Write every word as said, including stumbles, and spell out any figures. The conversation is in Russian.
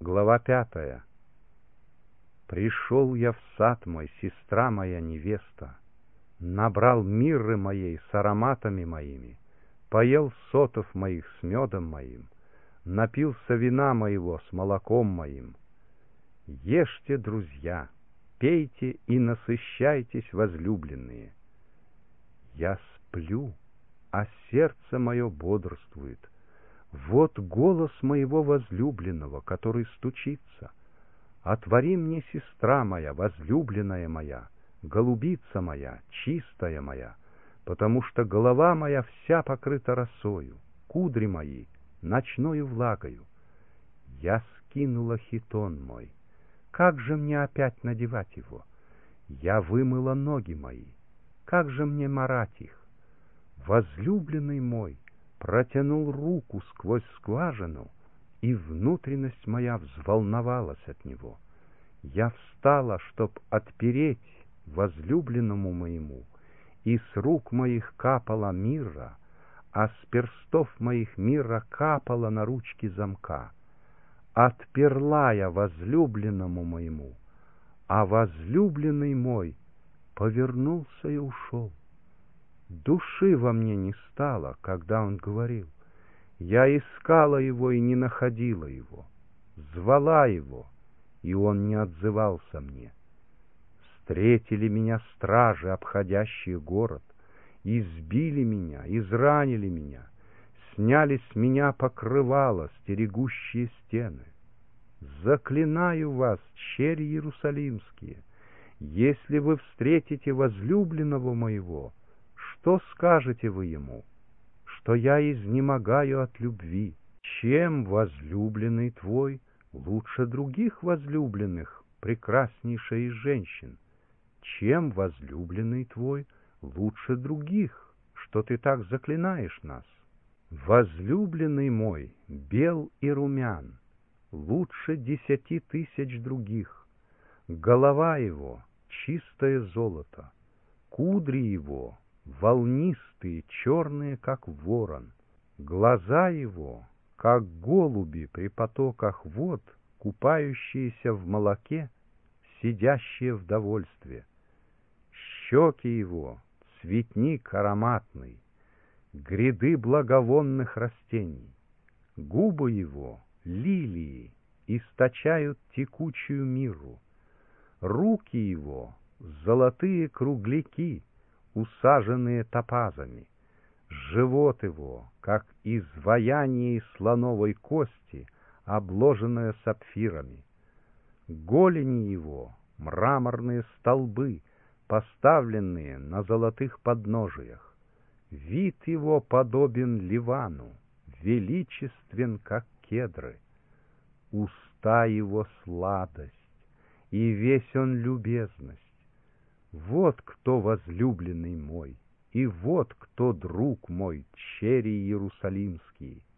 Глава пятая. Пришел я в сад мой, сестра моя невеста, набрал мирры моей с ароматами моими, поел сотов моих с медом моим, напился вина моего с молоком моим. Ешьте, друзья, пейте и насыщайтесь, возлюбленные. Я сплю, а сердце мое бодрствует. Вот голос моего возлюбленного, который стучится. Отвори мне, сестра моя, возлюбленная моя, голубица моя, чистая моя, потому что голова моя вся покрыта росою, кудри мои ночною влагою. Я скинула хитон мой, как же мне опять надевать его? Я вымыла ноги мои, как же мне марать их? Возлюбленный мой протянул руку сквозь скважину, и внутренность моя взволновалась от него. Я встала, чтоб отпереть возлюбленному моему, и с рук моих капала мирра, а с перстов моих мирра капала на ручки замка. Отперла я возлюбленному моему, а возлюбленный мой повернулся и ушел. Души во мне не стало, когда он говорил. Я искала его и не находила его, звала его, и он не отзывался мне. Встретили меня стражи, обходящие город, избили меня, изранили меня, сняли с меня покрывало, стерегущие стены. Заклинаю вас, чери иерусалимские, если вы встретите возлюбленного моего, что скажете вы ему? Что я изнемогаю от любви. Чем возлюбленный твой лучше других возлюбленных, прекраснейшая из женщин? Чем возлюбленный твой лучше других, что ты так заклинаешь нас? Возлюбленный мой бел и румян, лучше десяти тысяч других. Голова его чистое золото, кудри его волнистые, черные, как ворон, глаза его, как голуби при потоках вод, купающиеся в молоке, сидящие в довольстве. Щеки его — цветник ароматный, гряды благовонных растений. Губы его — лилии, источают текучую мирру. Руки его — золотые кругляки, усаженные топазами. Живот его, как изваяние из слоновой кости, обложенное сапфирами. Голени его — мраморные столбы, поставленные на золотых подножиях. Вид его подобен Ливану, величествен, как кедры. Уста его — сладость, и весь он любезность. Вот кто возлюбленный мой, и вот кто друг мой, чери иерусалимские.